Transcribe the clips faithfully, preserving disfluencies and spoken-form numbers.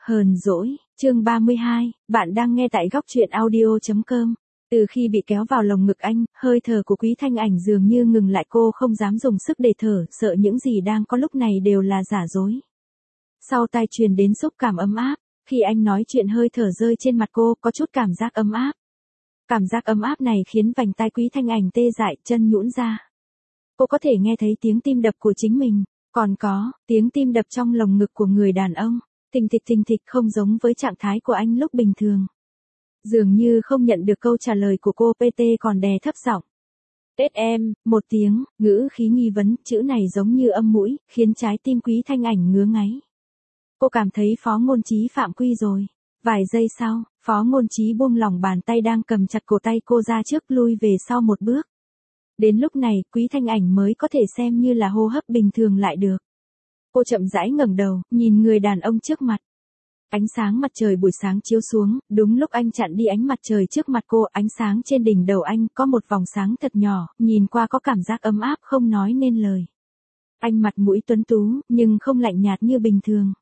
Hờn dỗi, chương ba mươi hai, bạn đang nghe tại góc truyện audio chấm com. Từ khi bị kéo vào lồng ngực anh, hơi thở của Quý Thanh Ảnh dường như ngừng lại, cô không dám dùng sức để thở, sợ những gì đang có lúc này đều là giả dối. Sau tai truyền đến xúc cảm ấm áp, khi anh nói chuyện hơi thở rơi trên mặt cô, có chút cảm giác ấm áp. Cảm giác ấm áp này khiến vành tai Quý Thanh Ảnh tê dại, chân nhũn ra. Cô có thể nghe thấy tiếng tim đập của chính mình, còn có tiếng tim đập trong lồng ngực của người đàn ông. Thình thịch thình thịch, không giống với trạng thái của anh lúc bình thường. Dường như không nhận được câu trả lời của cô, pê tê còn đè thấp giọng. Tết em, một tiếng, ngữ khí nghi vấn, chữ này giống như âm mũi, khiến trái tim Quý Thanh Ảnh ngứa ngáy. Cô cảm thấy Phó Ngôn Chí phạm quy rồi. Vài giây sau, Phó Ngôn Chí buông lỏng bàn tay đang cầm chặt cổ tay cô ra trước, lui về sau một bước. Đến lúc này, Quý Thanh Ảnh mới có thể xem như là hô hấp bình thường lại được. Cô chậm rãi ngẩng đầu, nhìn người đàn ông trước mặt. Ánh sáng mặt trời buổi sáng chiếu xuống, đúng lúc anh chặn đi ánh mặt trời trước mặt cô, ánh sáng trên đỉnh đầu anh có một vòng sáng thật nhỏ, nhìn qua có cảm giác ấm áp không nói nên lời. Anh mặt mũi tuấn tú, nhưng không lạnh nhạt như bình thường.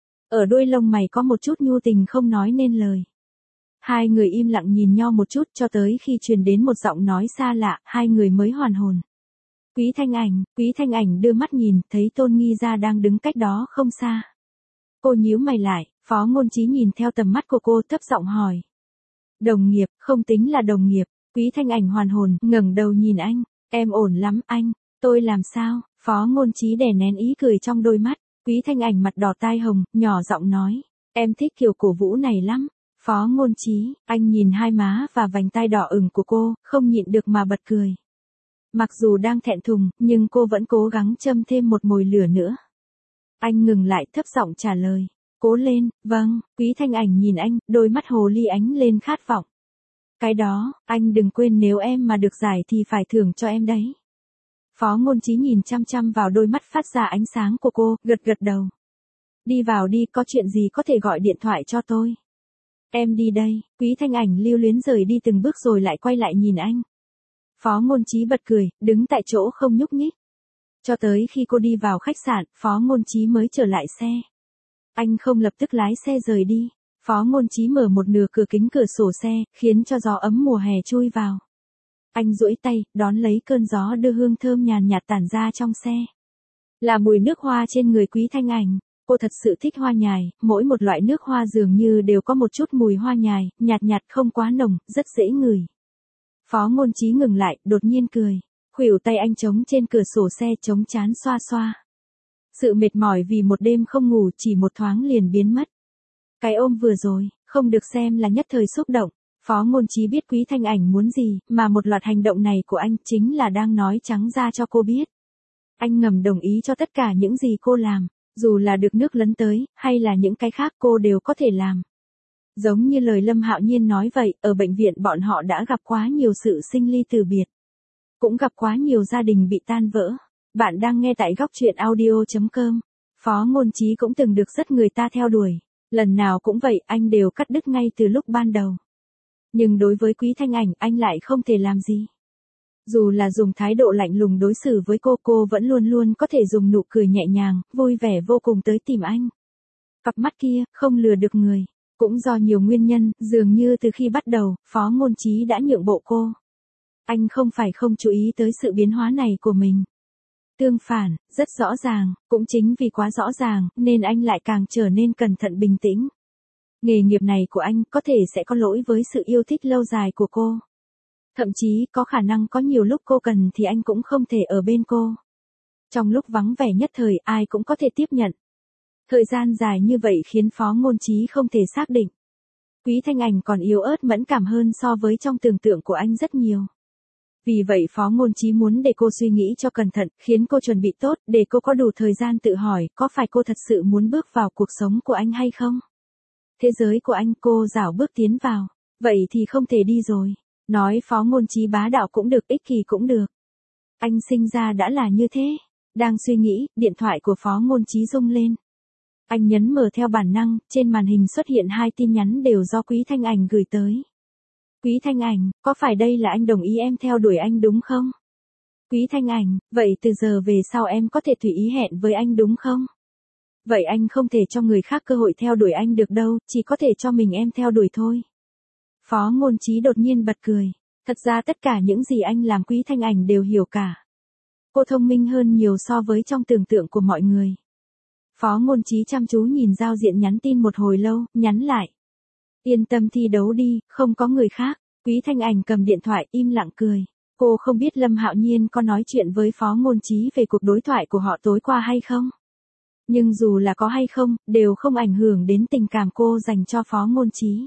Ở đuôi lông mày có một chút nhu tình không nói nên lời. Hai người im lặng nhìn nhau một chút cho tới khi truyền đến một giọng nói xa lạ, hai người mới hoàn hồn. Quý Thanh Ảnh, Quý Thanh Ảnh đưa mắt nhìn, thấy Tôn Nghi Gia đang đứng cách đó không xa. Cô nhíu mày lại, Phó Ngôn Chí nhìn theo tầm mắt của cô, thấp giọng hỏi. Đồng nghiệp, không tính là đồng nghiệp. Quý Thanh Ảnh hoàn hồn, ngẩng đầu nhìn anh. Em ổn lắm anh, tôi làm sao? Phó Ngôn Chí đè nén ý cười trong đôi mắt. Quý Thanh Ảnh mặt đỏ tai hồng, nhỏ giọng nói. Em thích kiểu cổ vũ này lắm. Phó Ngôn Chí, anh nhìn hai má và vành tai đỏ ửng của cô, không nhịn được mà bật cười. Mặc dù đang thẹn thùng, nhưng cô vẫn cố gắng châm thêm một mồi lửa nữa. Anh ngừng lại, thấp giọng trả lời. Cố lên, vâng. Quý Thanh Ảnh nhìn anh, đôi mắt hồ ly ánh lên khát vọng. Cái đó, anh đừng quên nếu em mà được giải thì phải thưởng cho em đấy. Phó Ngôn Chí nhìn chăm chăm vào đôi mắt phát ra ánh sáng của cô, gật gật đầu. Đi vào đi, có chuyện gì có thể gọi điện thoại cho tôi. Em đi đây. Quý Thanh Ảnh lưu luyến rời đi từng bước rồi lại quay lại nhìn anh. Phó Ngôn Chí bật cười, đứng tại chỗ không nhúc nhích. Cho tới khi cô đi vào khách sạn, Phó Ngôn Chí mới trở lại xe. Anh không lập tức lái xe rời đi. Phó Ngôn Chí mở một nửa cửa kính cửa sổ xe, khiến cho gió ấm mùa hè chui vào. Anh duỗi tay, đón lấy cơn gió đưa hương thơm nhàn nhạt tản ra trong xe. Là mùi nước hoa trên người Quý Thanh Ảnh. Cô thật sự thích hoa nhài, mỗi một loại nước hoa dường như đều có một chút mùi hoa nhài, nhạt nhạt không quá nồng, rất dễ ngửi. Phó Ngôn Chí ngừng lại, đột nhiên cười. Khuỷu tay anh chống trên cửa sổ xe, chống trán xoa xoa. Sự mệt mỏi vì một đêm không ngủ chỉ một thoáng liền biến mất. Cái ôm vừa rồi, không được xem là nhất thời xúc động. Phó Ngôn Chí biết Quý Thanh Ảnh muốn gì, mà một loạt hành động này của anh chính là đang nói trắng ra cho cô biết. Anh ngầm đồng ý cho tất cả những gì cô làm, dù là được nước lấn tới, hay là những cái khác cô đều có thể làm. Giống như lời Lâm Hạo Nhiên nói vậy, ở bệnh viện bọn họ đã gặp quá nhiều sự sinh ly từ biệt. Cũng gặp quá nhiều gia đình bị tan vỡ. Bạn đang nghe tại góc truyện audio chấm com. Phó Ngôn Chí cũng từng được rất người ta theo đuổi. Lần nào cũng vậy, anh đều cắt đứt ngay từ lúc ban đầu. Nhưng đối với Quý Thanh Ảnh, anh lại không thể làm gì. Dù là dùng thái độ lạnh lùng đối xử với cô, cô vẫn luôn luôn có thể dùng nụ cười nhẹ nhàng, vui vẻ vô cùng tới tìm anh. Cặp mắt kia, không lừa được người. Cũng do nhiều nguyên nhân, dường như từ khi bắt đầu, Phó Ngôn Chí đã nhượng bộ cô. Anh không phải không chú ý tới sự biến hóa này của mình. Tương phản, rất rõ ràng, cũng chính vì quá rõ ràng, nên anh lại càng trở nên cẩn thận bình tĩnh. Nghề nghiệp này của anh có thể sẽ có lỗi với sự yêu thích lâu dài của cô. Thậm chí có khả năng có nhiều lúc cô cần thì anh cũng không thể ở bên cô. Trong lúc vắng vẻ nhất thời, ai cũng có thể tiếp nhận. Thời gian dài như vậy khiến Phó Ngôn Chí không thể xác định. Quý Thanh Ảnh còn yếu ớt mẫn cảm hơn so với trong tưởng tượng của anh rất nhiều. Vì vậy Phó Ngôn Chí muốn để cô suy nghĩ cho cẩn thận, khiến cô chuẩn bị tốt, để cô có đủ thời gian tự hỏi có phải cô thật sự muốn bước vào cuộc sống của anh hay không. Thế giới của anh cô rảo bước tiến vào, vậy thì không thể đi rồi. Nói Phó Ngôn Chí bá đạo cũng được, ích kỷ cũng được. Anh sinh ra đã là như thế. Đang suy nghĩ, điện thoại của Phó Ngôn Chí rung lên. Anh nhấn mở theo bản năng, trên màn hình xuất hiện hai tin nhắn đều do Quý Thanh Ảnh gửi tới. Quý Thanh Ảnh, có phải đây là anh đồng ý em theo đuổi anh đúng không? Quý Thanh Ảnh, vậy từ giờ về sau em có thể tùy ý hẹn với anh đúng không? Vậy anh không thể cho người khác cơ hội theo đuổi anh được đâu, chỉ có thể cho mình em theo đuổi thôi. Phó Ngôn Chí đột nhiên bật cười. Thật ra tất cả những gì anh làm Quý Thanh Ảnh đều hiểu cả. Cô thông minh hơn nhiều so với trong tưởng tượng của mọi người. Phó Ngôn Chí chăm chú nhìn giao diện nhắn tin một hồi lâu, nhắn lại. Yên tâm thi đấu đi, không có người khác. Quý Thanh Ảnh cầm điện thoại im lặng cười. Cô không biết Lâm Hạo Nhiên có nói chuyện với Phó Ngôn Chí về cuộc đối thoại của họ tối qua hay không. Nhưng dù là có hay không, đều không ảnh hưởng đến tình cảm cô dành cho Phó Ngôn Chí.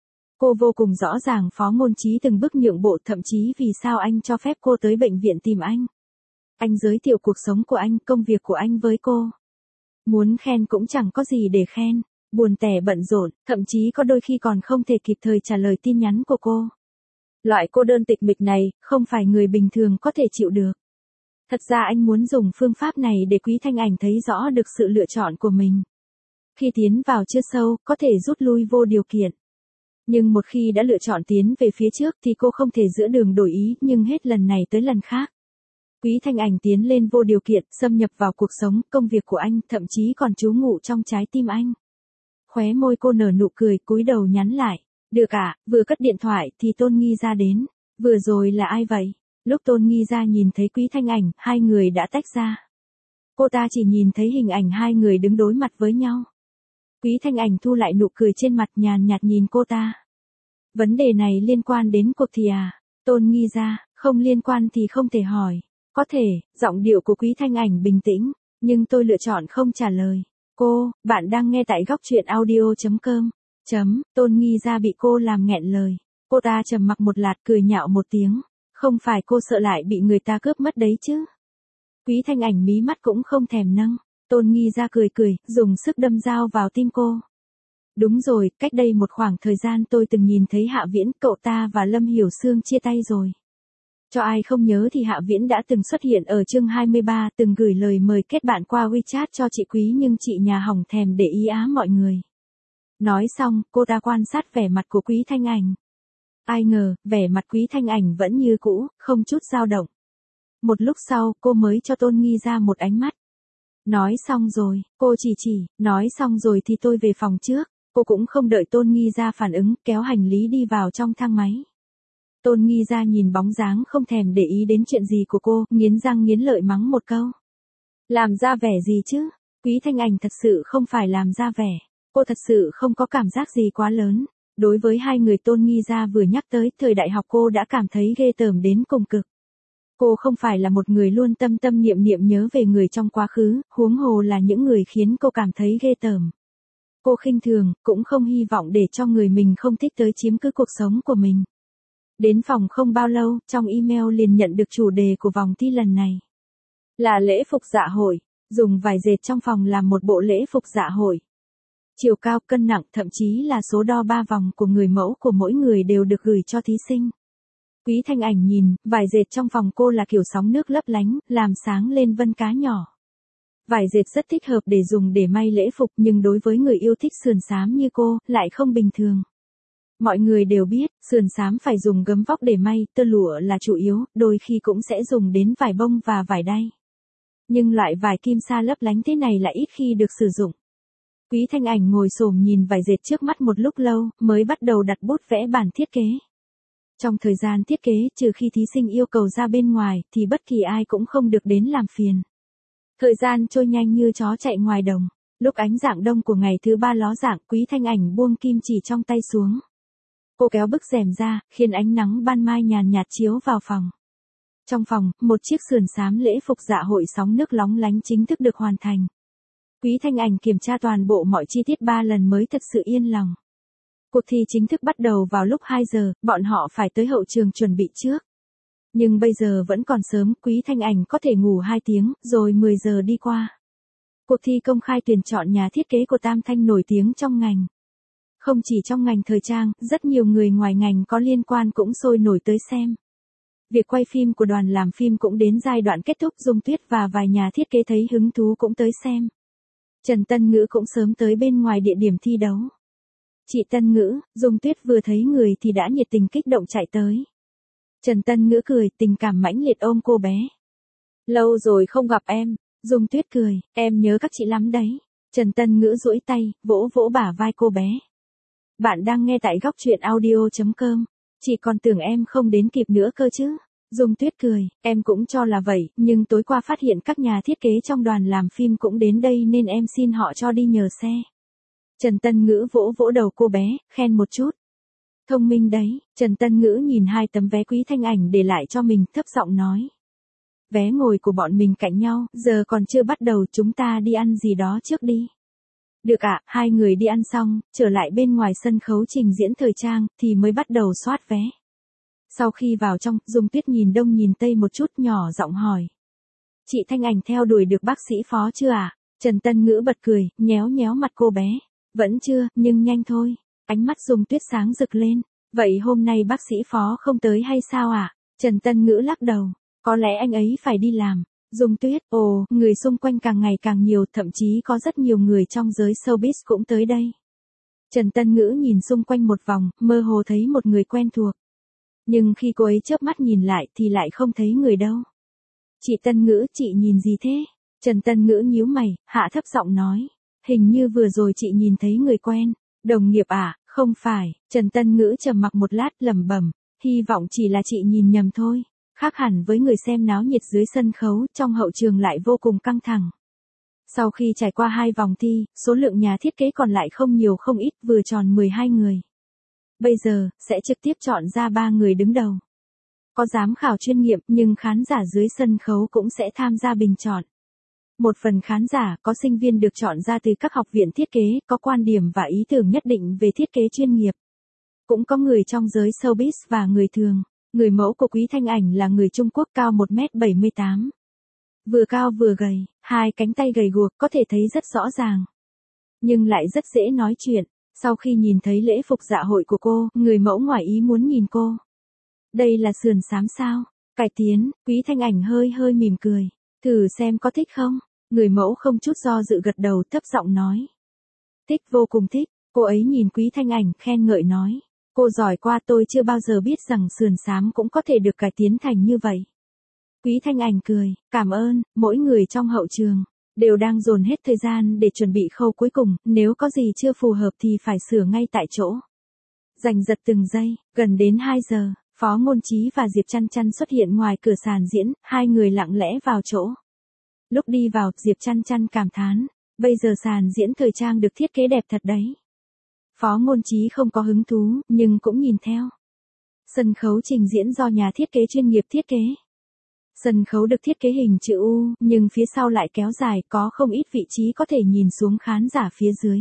Cô vô cùng rõ ràng Phó Ngôn Chí từng bước nhượng bộ, thậm chí vì sao anh cho phép cô tới bệnh viện tìm anh. Anh giới thiệu cuộc sống của anh, công việc của anh với cô. Muốn khen cũng chẳng có gì để khen, buồn tẻ bận rộn, thậm chí có đôi khi còn không thể kịp thời trả lời tin nhắn của cô. Loại cô đơn tịch mịch này, không phải người bình thường có thể chịu được. Thật ra anh muốn dùng phương pháp này để Quý Thanh Ảnh thấy rõ được sự lựa chọn của mình. Khi tiến vào chưa sâu, có thể rút lui vô điều kiện. Nhưng một khi đã lựa chọn tiến về phía trước thì cô không thể giữa đường đổi ý, nhưng hết lần này tới lần khác. Quý Thanh Ảnh tiến lên vô điều kiện, xâm nhập vào cuộc sống, công việc của anh, thậm chí còn trú ngụ trong trái tim anh. Khóe môi cô nở nụ cười, cúi đầu nhắn lại. Được à, vừa cất điện thoại thì Tôn Nghi Gia đến. Vừa rồi là ai vậy? Lúc Tôn Nghi Gia nhìn thấy Quý Thanh Ảnh, hai người đã tách ra. Cô ta chỉ nhìn thấy hình ảnh hai người đứng đối mặt với nhau. Quý Thanh Ảnh thu lại nụ cười trên mặt, nhàn nhạt nhìn cô ta. Vấn đề này liên quan đến cuộc thi à? Tôn Nghi Gia, không liên quan thì không thể hỏi. Có thể, giọng điệu của Quý Thanh Ảnh bình tĩnh, nhưng tôi lựa chọn không trả lời. Cô, bạn đang nghe tại góc truyện audio chấm com. Chấm, Tôn Nghi Gia bị cô làm nghẹn lời. Cô ta trầm mặc một lát cười nhạo một tiếng. Không phải cô sợ lại bị người ta cướp mất đấy chứ. Quý Thanh Ảnh mí mắt cũng không thèm nâng. Tôn Nghi Gia cười cười, dùng sức đâm dao vào tim cô. Đúng rồi, cách đây một khoảng thời gian tôi từng nhìn thấy Hạ Viễn, cậu ta và Lâm Hiểu Sương chia tay rồi. Cho ai không nhớ thì Hạ Viễn đã từng xuất hiện ở chương hai mươi ba, từng gửi lời mời kết bạn qua WeChat cho chị Quý nhưng chị nhà hỏng thèm để ý á mọi người. Nói xong, cô ta quan sát vẻ mặt của Quý Thanh Ảnh. Ai ngờ, vẻ mặt Quý Thanh Ảnh vẫn như cũ, không chút dao động. Một lúc sau, cô mới cho Tôn Nghi Gia một ánh mắt. Nói xong rồi, cô chỉ chỉ, nói xong rồi thì tôi về phòng trước. Cô cũng không đợi Tôn Nghi Gia phản ứng, kéo hành lý đi vào trong thang máy. Tôn Nghi Gia nhìn bóng dáng không thèm để ý đến chuyện gì của cô, nghiến răng nghiến lợi mắng một câu. Làm ra vẻ gì chứ? Quý Thanh Ảnh thật sự không phải làm ra vẻ. Cô thật sự không có cảm giác gì quá lớn. Đối với hai người Tôn Nghi Gia vừa nhắc tới, thời đại học cô đã cảm thấy ghê tởm đến cùng cực. Cô không phải là một người luôn tâm tâm niệm niệm nhớ về người trong quá khứ, huống hồ là những người khiến cô cảm thấy ghê tởm. Cô khinh thường, cũng không hy vọng để cho người mình không thích tới chiếm cứ cuộc sống của mình. Đến phòng không bao lâu, trong email liền nhận được chủ đề của vòng thi lần này. Là lễ phục dạ hội, dùng vải dệt trong phòng làm một bộ lễ phục dạ hội. Chiều cao, cân nặng, thậm chí là số đo ba vòng của người mẫu của mỗi người đều được gửi cho thí sinh. Quý Thanh Ảnh nhìn, vải dệt trong phòng cô là kiểu sóng nước lấp lánh, làm sáng lên vân cá nhỏ. Vải dệt rất thích hợp để dùng để may lễ phục nhưng đối với người yêu thích sườn xám như cô, lại không bình thường. Mọi người đều biết, sườn xám phải dùng gấm vóc để may, tơ lụa là chủ yếu, đôi khi cũng sẽ dùng đến vải bông và vải đay. Nhưng loại vải kim sa lấp lánh thế này lại ít khi được sử dụng. Quý Thanh Ảnh ngồi xổm nhìn vải dệt trước mắt một lúc lâu, mới bắt đầu đặt bút vẽ bản thiết kế. Trong thời gian thiết kế, trừ khi thí sinh yêu cầu ra bên ngoài, thì bất kỳ ai cũng không được đến làm phiền. Thời gian trôi nhanh như chó chạy ngoài đồng. Lúc ánh rạng đông của ngày thứ ba ló dạng, Quý Thanh Ảnh buông kim chỉ trong tay xuống. Cô kéo bức rèm ra, khiến ánh nắng ban mai nhàn nhạt chiếu vào phòng. Trong phòng, một chiếc sườn xám lễ phục dạ hội sóng nước lóng lánh chính thức được hoàn thành. Quý Thanh Ảnh kiểm tra toàn bộ mọi chi tiết ba lần mới thật sự yên lòng. Cuộc thi chính thức bắt đầu vào lúc hai giờ, bọn họ phải tới hậu trường chuẩn bị trước. Nhưng bây giờ vẫn còn sớm, Quý Thanh Ảnh có thể ngủ hai tiếng, rồi mười giờ đi qua. Cuộc thi công khai tuyển chọn nhà thiết kế của Tam Thanh nổi tiếng trong ngành. Không chỉ trong ngành thời trang, rất nhiều người ngoài ngành có liên quan cũng sôi nổi tới xem. Việc quay phim của đoàn làm phim cũng đến giai đoạn kết thúc, Dung Tuyết và vài nhà thiết kế thấy hứng thú cũng tới xem. Trần Tân Ngữ cũng sớm tới bên ngoài địa điểm thi đấu. Chị Tân Ngữ, Dung Tuyết vừa thấy người thì đã nhiệt tình kích động chạy tới. Trần Tân Ngữ cười, tình cảm mãnh liệt ôm cô bé. Lâu rồi không gặp em, Dung Tuyết cười, em nhớ các chị lắm đấy. Trần Tân Ngữ duỗi tay, vỗ vỗ bả vai cô bé. Bạn đang nghe tại góc truyện audio.com. Chị còn tưởng em không đến kịp nữa cơ chứ. Dung Tuyết cười, em cũng cho là vậy, nhưng tối qua phát hiện các nhà thiết kế trong đoàn làm phim cũng đến đây nên em xin họ cho đi nhờ xe. Trần Tân Ngữ vỗ vỗ đầu cô bé, khen một chút. Thông minh đấy, Trần Tân Ngữ nhìn hai tấm vé Quý Thanh Ảnh để lại cho mình, thấp giọng nói. Vé ngồi của bọn mình cạnh nhau, giờ còn chưa bắt đầu, chúng ta đi ăn gì đó trước đi. Được ạ, hai người đi ăn xong, trở lại bên ngoài sân khấu trình diễn thời trang, thì mới bắt đầu soát vé. Sau khi vào trong, Dung Tuyết nhìn đông nhìn tây một chút, nhỏ giọng hỏi. Chị Thanh Ảnh theo đuổi được bác sĩ Phó chưa ạ? À? Trần Tân Ngữ bật cười, nhéo nhéo mặt cô bé. Vẫn chưa, nhưng nhanh thôi. Ánh mắt Dung Tuyết sáng rực lên. Vậy hôm nay bác sĩ Phó không tới hay sao ạ? À? Trần Tân Ngữ lắc đầu. Có lẽ anh ấy phải đi làm. Dung Tuyết, ồ, người xung quanh càng ngày càng nhiều, thậm chí có rất nhiều người trong giới showbiz cũng tới đây. Trần Tân Ngữ nhìn xung quanh một vòng, mơ hồ thấy một người quen thuộc. Nhưng khi cô ấy chớp mắt nhìn lại thì lại không thấy người đâu. Chị Tân Ngữ, chị nhìn gì thế? Trần Tân Ngữ nhíu mày, hạ thấp giọng nói. Hình như vừa rồi chị nhìn thấy người quen. Đồng nghiệp à? Không phải. Trần Tân Ngữ trầm mặc một lát, lẩm bẩm. Hy vọng chỉ là chị nhìn nhầm thôi. Khác hẳn với người xem náo nhiệt dưới sân khấu, trong hậu trường lại vô cùng căng thẳng. Sau khi trải qua hai vòng thi, số lượng nhà thiết kế còn lại không nhiều không ít, vừa tròn mười hai người. Bây giờ, sẽ trực tiếp chọn ra ba người đứng đầu. Có giám khảo chuyên nghiệp, nhưng khán giả dưới sân khấu cũng sẽ tham gia bình chọn. Một phần khán giả, có sinh viên được chọn ra từ các học viện thiết kế, có quan điểm và ý tưởng nhất định về thiết kế chuyên nghiệp. Cũng có người trong giới showbiz và người thường. Người mẫu của Quý Thanh Ảnh là người Trung Quốc, cao một mét bảy mươi tám. Vừa cao vừa gầy, hai cánh tay gầy guộc, có thể thấy rất rõ ràng. Nhưng lại rất dễ nói chuyện. Sau khi nhìn thấy lễ phục dạ hội của cô, người mẫu ngoài ý muốn nhìn cô. Đây là sườn xám sao? Cải tiến, Quý Thanh Ảnh hơi hơi mỉm cười. Thử xem có thích không? Người mẫu không chút do dự gật đầu, thấp giọng nói. Thích, vô cùng thích. Cô ấy nhìn Quý Thanh Ảnh, khen ngợi nói. Cô giỏi quá, tôi chưa bao giờ biết rằng sườn xám cũng có thể được cải tiến thành như vậy. Quý Thanh Ảnh cười, cảm ơn. Mỗi người trong hậu trường đều đang dồn hết thời gian để chuẩn bị khâu cuối cùng, nếu có gì chưa phù hợp thì phải sửa ngay tại chỗ. Giành giật từng giây, gần đến hai giờ, Phó Ngôn Chí và Diệp Chăn Chăn xuất hiện ngoài cửa sàn diễn, hai người lặng lẽ vào chỗ. Lúc đi vào, Diệp Chăn Chăn cảm thán, bây giờ sàn diễn thời trang được thiết kế đẹp thật đấy. Phó Ngôn Chí không có hứng thú, nhưng cũng nhìn theo. Sân khấu trình diễn do nhà thiết kế chuyên nghiệp thiết kế. Sân khấu được thiết kế hình chữ U, nhưng phía sau lại kéo dài, có không ít vị trí có thể nhìn xuống khán giả phía dưới.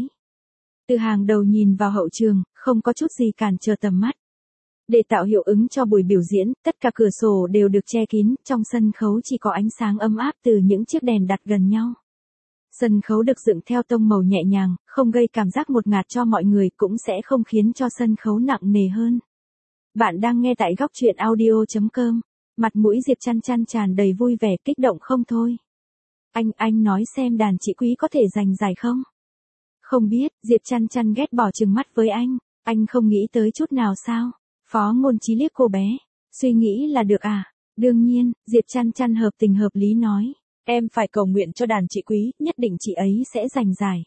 Từ hàng đầu nhìn vào hậu trường, không có chút gì cản trở tầm mắt. Để tạo hiệu ứng cho buổi biểu diễn, tất cả cửa sổ đều được che kín, trong sân khấu chỉ có ánh sáng ấm áp từ những chiếc đèn đặt gần nhau. Sân khấu được dựng theo tông màu nhẹ nhàng, không gây cảm giác ngột ngạt cho mọi người, cũng sẽ không khiến cho sân khấu nặng nề hơn. Bạn đang nghe tại góc truyện audio.com. Mặt mũi Diệp Chăn Chăn tràn đầy vui vẻ, kích động không thôi. Anh, anh nói xem đàn chị Quý có thể giành giải không? Không biết, Diệp Chăn Chăn ghét bỏ trừng mắt với anh. Anh không nghĩ tới chút nào sao? Phó Ngôn Chí liếc cô bé. Suy nghĩ là được à? Đương nhiên, Diệp Chăn Chăn hợp tình hợp lý nói. Em phải cầu nguyện cho đàn chị Quý, nhất định chị ấy sẽ giành giải.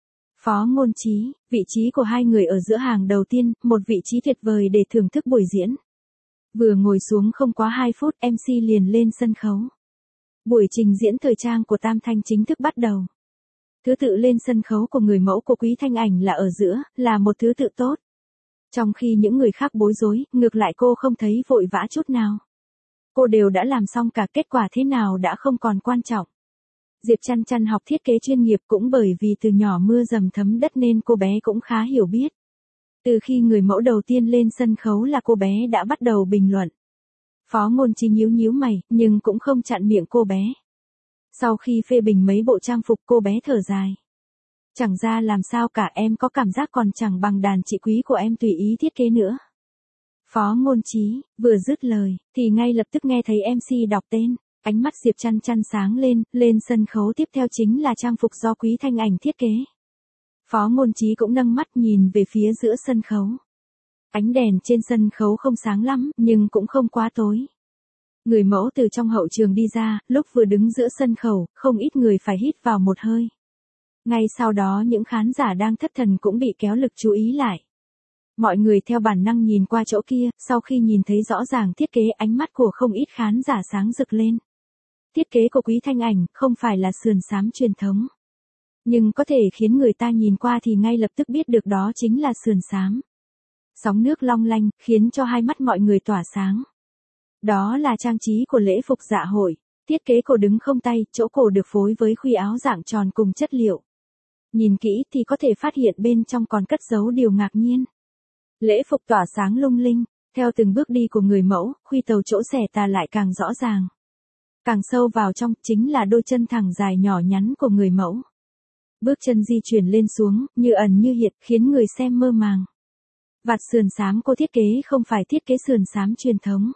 Phó Ngôn Chí, vị trí của hai người ở giữa hàng đầu tiên, một vị trí tuyệt vời để thưởng thức buổi diễn. Vừa ngồi xuống không quá hai phút, em xê liền lên sân khấu. Buổi trình diễn thời trang của Tam Thanh chính thức bắt đầu. Thứ tự lên sân khấu của người mẫu của Quý Thanh Ảnh là ở giữa, là một thứ tự tốt. Trong khi những người khác bối rối, ngược lại cô không thấy vội vã chút nào. Cô đều đã làm xong cả, kết quả thế nào đã không còn quan trọng. Diệp Chăn Chăn học thiết kế chuyên nghiệp, cũng bởi vì từ nhỏ mưa dầm thấm đất nên cô bé cũng khá hiểu biết. Từ khi người mẫu đầu tiên lên sân khấu là cô bé đã bắt đầu bình luận. Phó Ngôn Chí nhíu nhíu mày, nhưng cũng không chặn miệng cô bé. Sau khi phê bình mấy bộ trang phục, cô bé thở dài. Chẳng ra làm sao cả, em có cảm giác còn chẳng bằng đàn chị Quý của em tùy ý thiết kế nữa. Phó Ngôn Chí vừa dứt lời, thì ngay lập tức nghe thấy em xê đọc tên. Ánh mắt Diệp Chăn Chăn sáng lên, lên sân khấu tiếp theo chính là trang phục do Quý Thanh Ảnh thiết kế. Phó Ngôn Chí cũng nâng mắt nhìn về phía giữa sân khấu. Ánh đèn trên sân khấu không sáng lắm, nhưng cũng không quá tối. Người mẫu từ trong hậu trường đi ra, lúc vừa đứng giữa sân khấu, không ít người phải hít vào một hơi. Ngay sau đó những khán giả đang thất thần cũng bị kéo lực chú ý lại. Mọi người theo bản năng nhìn qua chỗ kia, sau khi nhìn thấy rõ ràng thiết kế, ánh mắt của không ít khán giả sáng rực lên. Thiết kế của Quý Thanh Ảnh không phải là sườn xám truyền thống, nhưng có thể khiến người ta nhìn qua thì ngay lập tức biết được đó chính là sườn xám. Sóng nước long lanh, khiến cho hai mắt mọi người tỏa sáng. Đó là trang trí của lễ phục dạ hội. Thiết kế cổ đứng không tay, chỗ cổ được phối với khuy áo dạng tròn cùng chất liệu. Nhìn kỹ thì có thể phát hiện bên trong còn cất giấu điều ngạc nhiên. Lễ phục tỏa sáng lung linh, theo từng bước đi của người mẫu, khuy tàu chỗ xẻ tà lại càng rõ ràng. Càng sâu vào trong chính là đôi chân thẳng dài nhỏ nhắn của người mẫu. Bước chân di chuyển lên xuống, như ẩn như hiện, khiến người xem mơ màng. Vạt sườn xám cô thiết kế không phải thiết kế sườn xám truyền thống,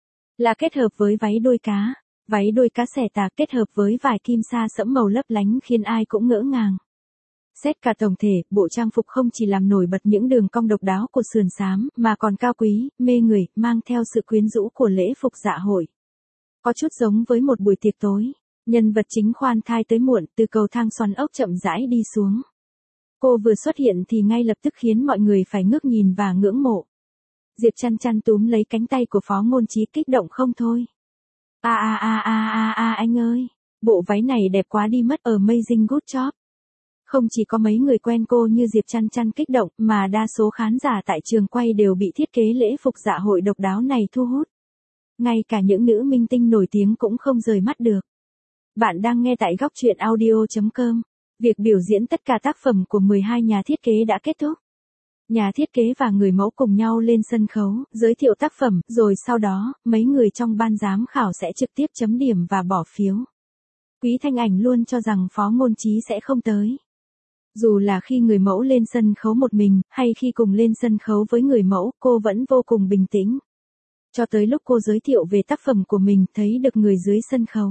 là kết hợp với váy đuôi cá. Váy đuôi cá xẻ tà kết hợp với vải kim sa sẫm màu lấp lánh khiến ai cũng ngỡ ngàng. Xét cả tổng thể, bộ trang phục không chỉ làm nổi bật những đường cong độc đáo của sườn xám, mà còn cao quý, mê người, mang theo sự quyến rũ của lễ phục dạ hội. Có chút giống với một buổi tiệc tối, nhân vật chính khoan thai tới muộn, từ cầu thang xoắn ốc chậm rãi đi xuống. Cô vừa xuất hiện thì ngay lập tức khiến mọi người phải ngước nhìn và ngưỡng mộ. Diệp Chăn Chăn túm lấy cánh tay của Phó Ngôn Chí kích động không thôi. A a a a a a anh ơi, bộ váy này đẹp quá đi mất, amazing good job. Không chỉ có mấy người quen cô như Diệp Chăn Chăn kích động, mà đa số khán giả tại trường quay đều bị thiết kế lễ phục dạ hội độc đáo này thu hút. Ngay cả những nữ minh tinh nổi tiếng cũng không rời mắt được. Bạn đang nghe tại góc truyện audio chấm com. Việc biểu diễn tất cả tác phẩm của mười hai nhà thiết kế đã kết thúc. Nhà thiết kế và người mẫu cùng nhau lên sân khấu, giới thiệu tác phẩm, rồi sau đó, mấy người trong ban giám khảo sẽ trực tiếp chấm điểm và bỏ phiếu. Quý Thanh Ảnh luôn cho rằng Phó Ngôn Chí sẽ không tới. Dù là khi người mẫu lên sân khấu một mình, hay khi cùng lên sân khấu với người mẫu, cô vẫn vô cùng bình tĩnh. Cho tới lúc cô giới thiệu về tác phẩm của mình, thấy được người dưới sân khấu.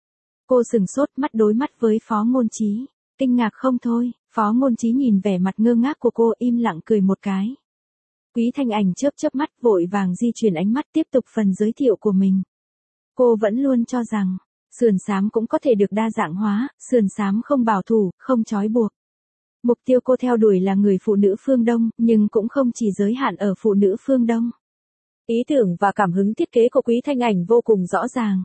Cô sừng sốt, mắt đối mắt với Phó Ngôn Chí. Kinh ngạc không thôi, Phó Ngôn Chí nhìn vẻ mặt ngơ ngác của cô, im lặng cười một cái. Quý Thanh Ảnh chớp chớp mắt, vội vàng di chuyển ánh mắt tiếp tục phần giới thiệu của mình. Cô vẫn luôn cho rằng, sườn xám cũng có thể được đa dạng hóa, sườn xám không bảo thủ, không trói buộc. Mục tiêu cô theo đuổi là người phụ nữ phương Đông, nhưng cũng không chỉ giới hạn ở phụ nữ phương Đông. Ý tưởng và cảm hứng thiết kế của Quý Thanh Ảnh vô cùng rõ ràng.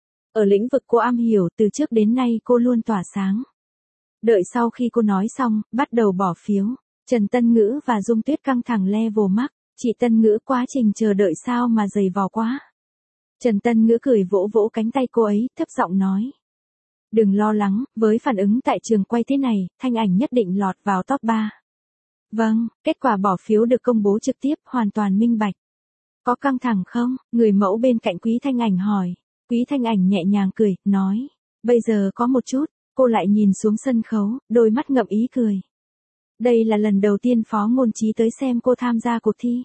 Ở lĩnh vực cô am hiểu, từ trước đến nay cô luôn tỏa sáng. Đợi sau khi cô nói xong, bắt đầu bỏ phiếu. Trần Tân Ngữ và Dung Tuyết căng thẳng level max. Chị Tân Ngữ, quá trình chờ đợi sao mà dày vò quá. Trần Tân Ngữ cười vỗ vỗ cánh tay cô ấy, thấp giọng nói. Đừng lo lắng, với phản ứng tại trường quay thế này, Thanh Ảnh nhất định lọt vào top ba. Vâng, kết quả bỏ phiếu được công bố trực tiếp, hoàn toàn minh bạch. Có căng thẳng không? Người mẫu bên cạnh Quý Thanh Ảnh hỏi. Quý Thanh Ảnh nhẹ nhàng cười, nói. Bây giờ có một chút. Cô lại nhìn xuống sân khấu, đôi mắt ngậm ý cười. Đây là lần đầu tiên Phó Ngôn Chí tới xem cô tham gia cuộc thi.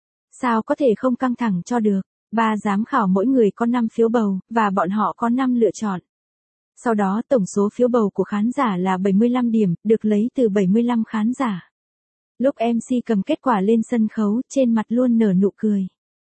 Sao có thể không căng thẳng cho được? Ba giám khảo mỗi người có năm phiếu bầu, và bọn họ có năm lựa chọn. Sau đó tổng số phiếu bầu của khán giả là bảy mươi lăm điểm, được lấy từ bảy mươi lăm khán giả. Lúc em xê cầm kết quả lên sân khấu, trên mặt luôn nở nụ cười.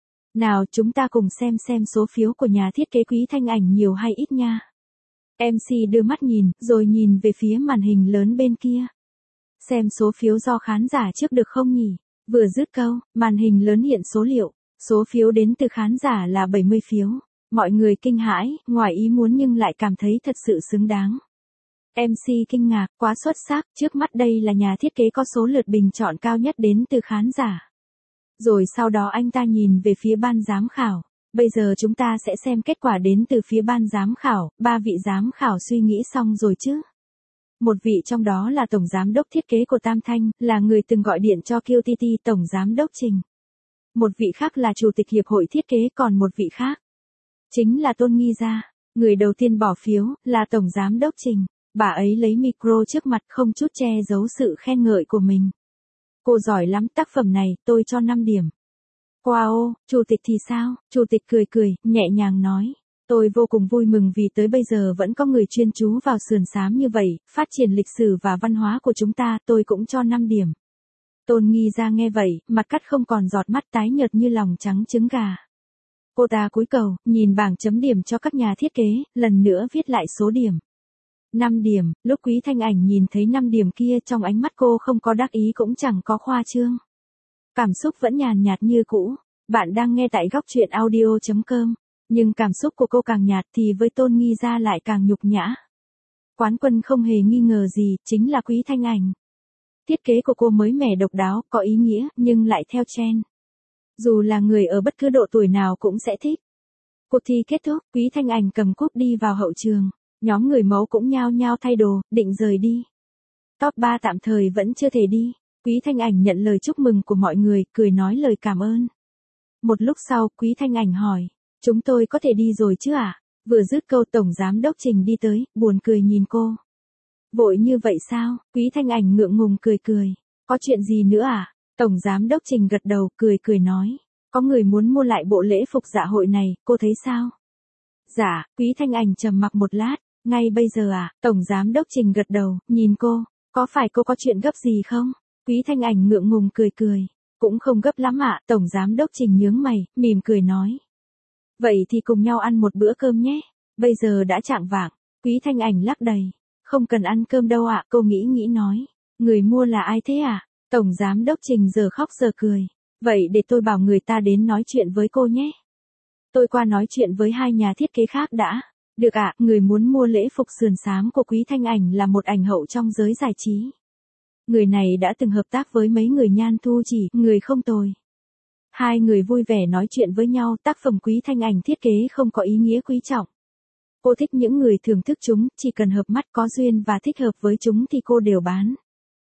Nào chúng ta cùng xem xem số phiếu của nhà thiết kế Quý Thanh Ảnh nhiều hay ít nha. em xê đưa mắt nhìn, rồi nhìn về phía màn hình lớn bên kia. Xem số phiếu do khán giả trước được không nhỉ? Vừa dứt câu, màn hình lớn hiện số liệu. Số phiếu đến từ khán giả là bảy mươi phiếu. Mọi người kinh hãi, ngoài ý muốn nhưng lại cảm thấy thật sự xứng đáng. em xê kinh ngạc, quá xuất sắc, trước mắt đây là nhà thiết kế có số lượt bình chọn cao nhất đến từ khán giả. Rồi sau đó anh ta nhìn về phía ban giám khảo. Bây giờ chúng ta sẽ xem kết quả đến từ phía ban giám khảo, ba vị giám khảo suy nghĩ xong rồi chứ. Một vị trong đó là tổng giám đốc thiết kế của Tam Thanh, là người từng gọi điện cho kiu ti ti tổng giám đốc Trình. Một vị khác là chủ tịch hiệp hội thiết kế, còn một vị khác chính là Tôn Nghi Gia. Người đầu tiên bỏ phiếu là tổng giám đốc Trình. Bà ấy lấy micro trước mặt không chút che giấu sự khen ngợi của mình. Cô giỏi lắm, tác phẩm này tôi cho năm điểm. Wow, chủ tịch thì sao? Chủ tịch cười cười, nhẹ nhàng nói. Tôi vô cùng vui mừng vì tới bây giờ vẫn có người chuyên chú vào sườn xám như vậy, phát triển lịch sử và văn hóa của chúng ta, tôi cũng cho năm điểm. Tôn Nghi Gia nghe vậy, mặt cắt không còn giọt, mắt tái nhợt như lòng trắng trứng gà. Cô ta cúi đầu, nhìn bảng chấm điểm cho các nhà thiết kế, lần nữa viết lại số điểm. năm điểm, lúc Quý Thanh Ảnh nhìn thấy năm điểm kia trong ánh mắt cô không có đắc ý cũng chẳng có khoa trương. Cảm xúc vẫn nhàn nhạt như cũ. Bạn đang nghe tại góc truyện audio.com. Nhưng cảm xúc của cô càng nhạt thì với Tôn Nghi Gia lại càng nhục nhã. Quán Quân không hề nghi ngờ gì, chính là Quý Thanh Ảnh. Thiết kế của cô mới mẻ độc đáo, có ý nghĩa, nhưng lại theo trend. Dù là người ở bất cứ độ tuổi nào cũng sẽ thích. Cuộc thi kết thúc, Quý Thanh Ảnh cầm cúp đi vào hậu trường. Nhóm người mẫu cũng nhao nhao thay đồ, định rời đi. Top ba tạm thời vẫn chưa thể đi. Quý Thanh Ảnh nhận lời chúc mừng của mọi người, cười nói lời cảm ơn. Một lúc sau, Quý Thanh Ảnh hỏi, chúng tôi có thể đi rồi chứ ạ? À? Vừa dứt câu Tổng Giám Đốc Trình đi tới, buồn cười nhìn cô. Vội như vậy sao? Quý Thanh Ảnh ngượng ngùng cười cười. Có chuyện gì nữa à? Tổng Giám Đốc Trình gật đầu, cười cười nói. Có người muốn mua lại bộ lễ phục dạ hội này, cô thấy sao? Dạ, Quý Thanh Ảnh trầm mặc một lát. Ngay bây giờ à? Tổng Giám Đốc Trình gật đầu, nhìn cô. Có phải cô có chuyện gấp gì không? Quý Thanh Ảnh ngượng ngùng cười cười. Cũng không gấp lắm ạ, Tổng Giám Đốc Trình nhướng mày, mỉm cười nói. Vậy thì cùng nhau ăn một bữa cơm nhé. Bây giờ đã chạng vạng. Quý Thanh Ảnh lắc đầy. Không cần ăn cơm đâu ạ, cô nghĩ nghĩ nói. Người mua là ai thế ạ? À? Tổng Giám Đốc Trình giờ khóc giờ cười. Vậy để tôi bảo người ta đến nói chuyện với cô nhé. Tôi qua nói chuyện với hai nhà thiết kế khác đã. Được ạ, à, người muốn mua lễ phục sườn xám của Quý Thanh Ảnh là một ảnh hậu trong giới giải trí. Người này đã từng hợp tác với mấy người Nhan Thu Chỉ, người không tồi. Hai người vui vẻ nói chuyện với nhau, tác phẩm Quý Thanh Ảnh thiết kế không có ý nghĩa quý trọng. Cô thích những người thưởng thức chúng, chỉ cần hợp mắt có duyên và thích hợp với chúng thì cô đều bán.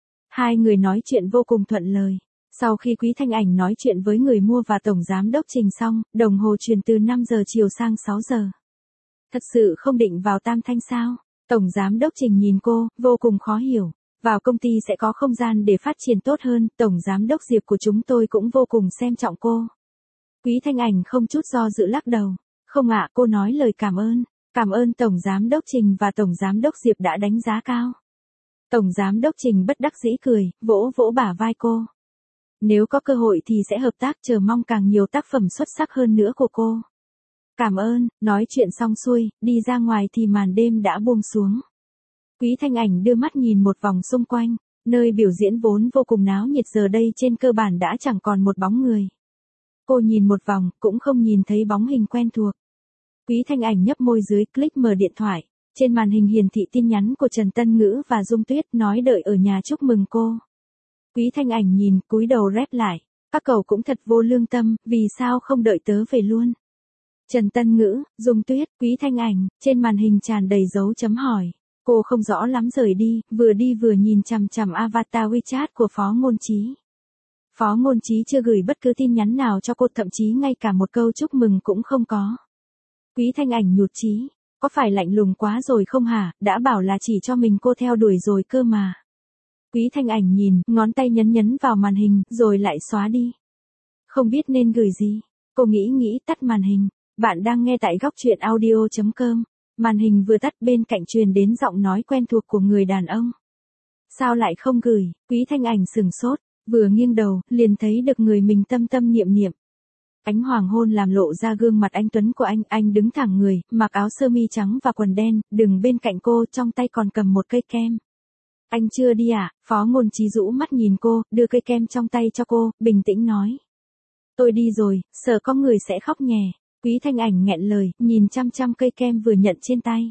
Hai người nói chuyện vô cùng thuận lời. Sau khi Quý Thanh Ảnh nói chuyện với người mua và Tổng Giám Đốc Trình xong, đồng hồ truyền từ năm giờ chiều sang sáu giờ. Thật sự không định vào Tam Thanh sao? Tổng Giám Đốc Trình nhìn cô, vô cùng khó hiểu. Vào công ty sẽ có không gian để phát triển tốt hơn, Tổng Giám Đốc Diệp của chúng tôi cũng vô cùng xem trọng cô. Quý Thanh Ảnh không chút do dự lắc đầu. Không ạ, cô nói lời cảm ơn. Cảm ơn Tổng Giám Đốc Trình và Tổng Giám Đốc Diệp đã đánh giá cao. Tổng Giám Đốc Trình bất đắc dĩ cười, vỗ vỗ bả vai cô. Nếu có cơ hội thì sẽ hợp tác, chờ mong càng nhiều tác phẩm xuất sắc hơn nữa của cô. Cảm ơn, nói chuyện xong xuôi, đi ra ngoài thì màn đêm đã buông xuống. Quý Thanh Ảnh đưa mắt nhìn một vòng xung quanh, nơi biểu diễn vốn vô cùng náo nhiệt giờ đây trên cơ bản đã chẳng còn một bóng người. Cô nhìn một vòng, cũng không nhìn thấy bóng hình quen thuộc. Quý Thanh Ảnh nhấp môi dưới, click mở điện thoại. Trên màn hình hiển thị tin nhắn của Trần Tân Ngữ và Dung Tuyết nói đợi ở nhà chúc mừng cô. Quý Thanh Ảnh nhìn, cúi đầu rep lại. Các cậu cũng thật vô lương tâm, vì sao không đợi tớ về luôn? Trần Tân Ngữ, Dung Tuyết, Quý Thanh Ảnh, trên màn hình tràn đầy dấu chấm hỏi. Cô không rõ lắm rời đi, vừa đi vừa nhìn chằm chằm avatar WeChat của Phó Ngôn Chí. Phó Ngôn Chí chưa gửi bất cứ tin nhắn nào cho cô, thậm chí ngay cả một câu chúc mừng cũng không có. Quý Thanh Ảnh nhụt chí, có phải lạnh lùng quá rồi không hả, đã bảo là chỉ cho mình cô theo đuổi rồi cơ mà. Quý Thanh Ảnh nhìn, ngón tay nhấn nhấn vào màn hình, rồi lại xóa đi. Không biết nên gửi gì, cô nghĩ nghĩ tắt màn hình. Bạn đang nghe tại góc truyện audio.com. Màn hình vừa tắt bên cạnh truyền đến giọng nói quen thuộc của người đàn ông. Sao lại không gửi? Quý Thanh Ảnh sừng sốt, vừa nghiêng đầu, liền thấy được người mình tâm tâm niệm niệm. Ánh hoàng hôn làm lộ ra gương mặt anh tuấn của anh, anh đứng thẳng người, mặc áo sơ mi trắng và quần đen, đứng bên cạnh cô, trong tay còn cầm một cây kem. Anh chưa đi à? Phó Ngôn Chí rũ mắt nhìn cô, đưa cây kem trong tay cho cô, bình tĩnh nói. Tôi đi rồi, sợ có người sẽ khóc nhè. Quý Thanh Ảnh nghẹn lời, nhìn chăm chăm cây kem vừa nhận trên tay.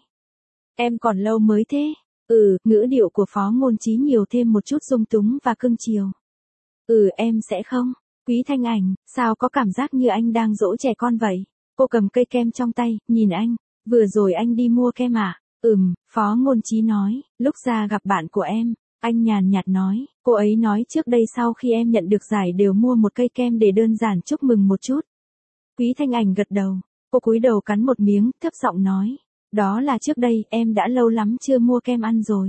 Em còn lâu mới thế? Ừ, ngữ điệu của Phó Ngôn Chí nhiều thêm một chút dung túng và cưng chiều. Ừ, em sẽ không. Quý Thanh Ảnh, sao có cảm giác như anh đang dỗ trẻ con vậy? Cô cầm cây kem trong tay, nhìn anh. Vừa rồi anh đi mua kem à? Ừm, Phó Ngôn Chí nói, lúc ra gặp bạn của em. Anh nhàn nhạt nói, cô ấy nói trước đây sau khi em nhận được giải đều mua một cây kem để đơn giản chúc mừng một chút. Quý Thanh Ảnh gật đầu, cô cúi đầu cắn một miếng, thấp giọng nói, đó là trước đây, em đã lâu lắm chưa mua kem ăn rồi.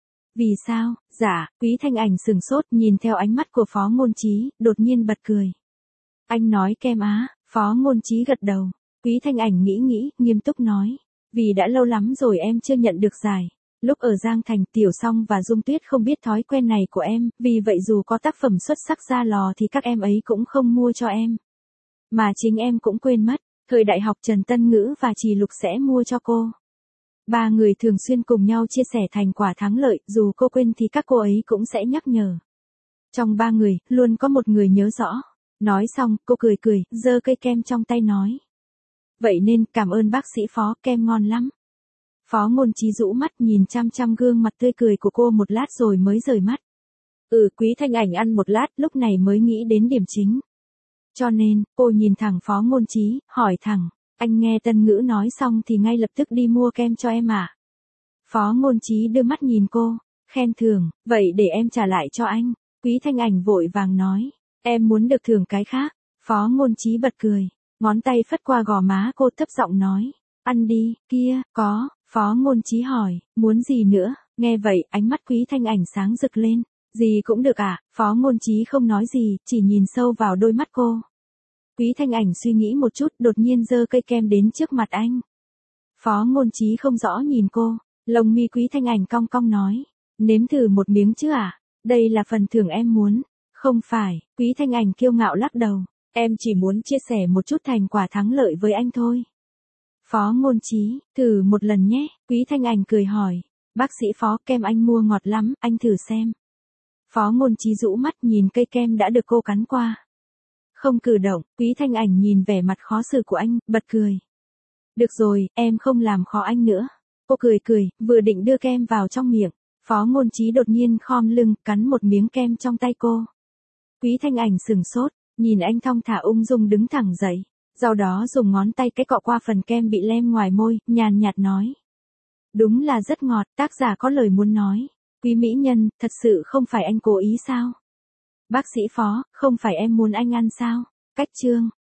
Vì sao? Dạ, Quý Thanh Ảnh sừng sốt nhìn theo ánh mắt của Phó Ngôn Chí, đột nhiên bật cười. Anh nói kem á? Phó Ngôn Chí gật đầu. Quý Thanh Ảnh nghĩ nghĩ, nghiêm túc nói, vì đã lâu lắm rồi em chưa nhận được giải. Lúc ở Giang Thành, Tiểu Song và Dung Tuyết không biết thói quen này của em, vì vậy dù có tác phẩm xuất sắc ra lò thì các em ấy cũng không mua cho em. Mà chính em cũng quên mất, thời đại học Trần Tân Ngữ và Trì Lục sẽ mua cho cô. Ba người thường xuyên cùng nhau chia sẻ thành quả thắng lợi, dù cô quên thì các cô ấy cũng sẽ nhắc nhở. Trong ba người, luôn có một người nhớ rõ. Nói xong, cô cười cười, giơ cây kem trong tay nói. Vậy nên, cảm ơn bác sĩ Phó, kem ngon lắm. Phó Ngôn Chí rũ mắt nhìn chăm chăm gương mặt tươi cười của cô một lát rồi mới rời mắt. Ừ, Quý Thanh Ảnh ăn một lát, lúc này mới nghĩ đến điểm chính. Cho nên, cô nhìn thẳng Phó Ngôn Chí, hỏi thẳng, anh nghe Tân Ngữ nói xong thì ngay lập tức đi mua kem cho em à? Phó Ngôn Chí đưa mắt nhìn cô, khen thưởng, vậy để em trả lại cho anh. Quý Thanh Ảnh vội vàng nói, em muốn được thưởng cái khác. Phó Ngôn Chí bật cười, ngón tay phất qua gò má cô thấp giọng nói, ăn đi, kia, có. Phó Ngôn Chí hỏi, muốn gì nữa? Nghe vậy, ánh mắt Quý Thanh Ảnh sáng rực lên. Gì cũng được à? Phó Ngôn Chí không nói gì, chỉ nhìn sâu vào đôi mắt cô. Quý Thanh Ảnh suy nghĩ một chút, đột nhiên giơ cây kem đến trước mặt anh. Phó Ngôn Chí không rõ nhìn cô, lông mi Quý Thanh Ảnh cong cong nói, nếm thử một miếng chứ à? Đây là phần thưởng em muốn. Không phải, Quý Thanh Ảnh kiêu ngạo lắc đầu, em chỉ muốn chia sẻ một chút thành quả thắng lợi với anh thôi. Phó Ngôn Chí, thử một lần nhé. Quý Thanh Ảnh cười hỏi, bác sĩ Phó, kem anh mua ngọt lắm, anh thử xem. Phó Ngôn Chí rũ mắt nhìn cây kem đã được cô cắn qua. Không cử động, Quý Thanh Ảnh nhìn vẻ mặt khó xử của anh, bật cười. Được rồi, em không làm khó anh nữa. Cô cười cười, vừa định đưa kem vào trong miệng. Phó Ngôn Chí đột nhiên khom lưng, cắn một miếng kem trong tay cô. Quý Thanh Ảnh sừng sốt, nhìn anh thong thả ung dung đứng thẳng dậy. Sau đó dùng ngón tay cái cọ qua phần kem bị lem ngoài môi, nhàn nhạt nói. Đúng là rất ngọt, tác giả có lời muốn nói. Quý mỹ nhân, thật sự không phải anh cố ý sao? Bác sĩ Phó, không phải em muốn anh ăn sao? Cách chương.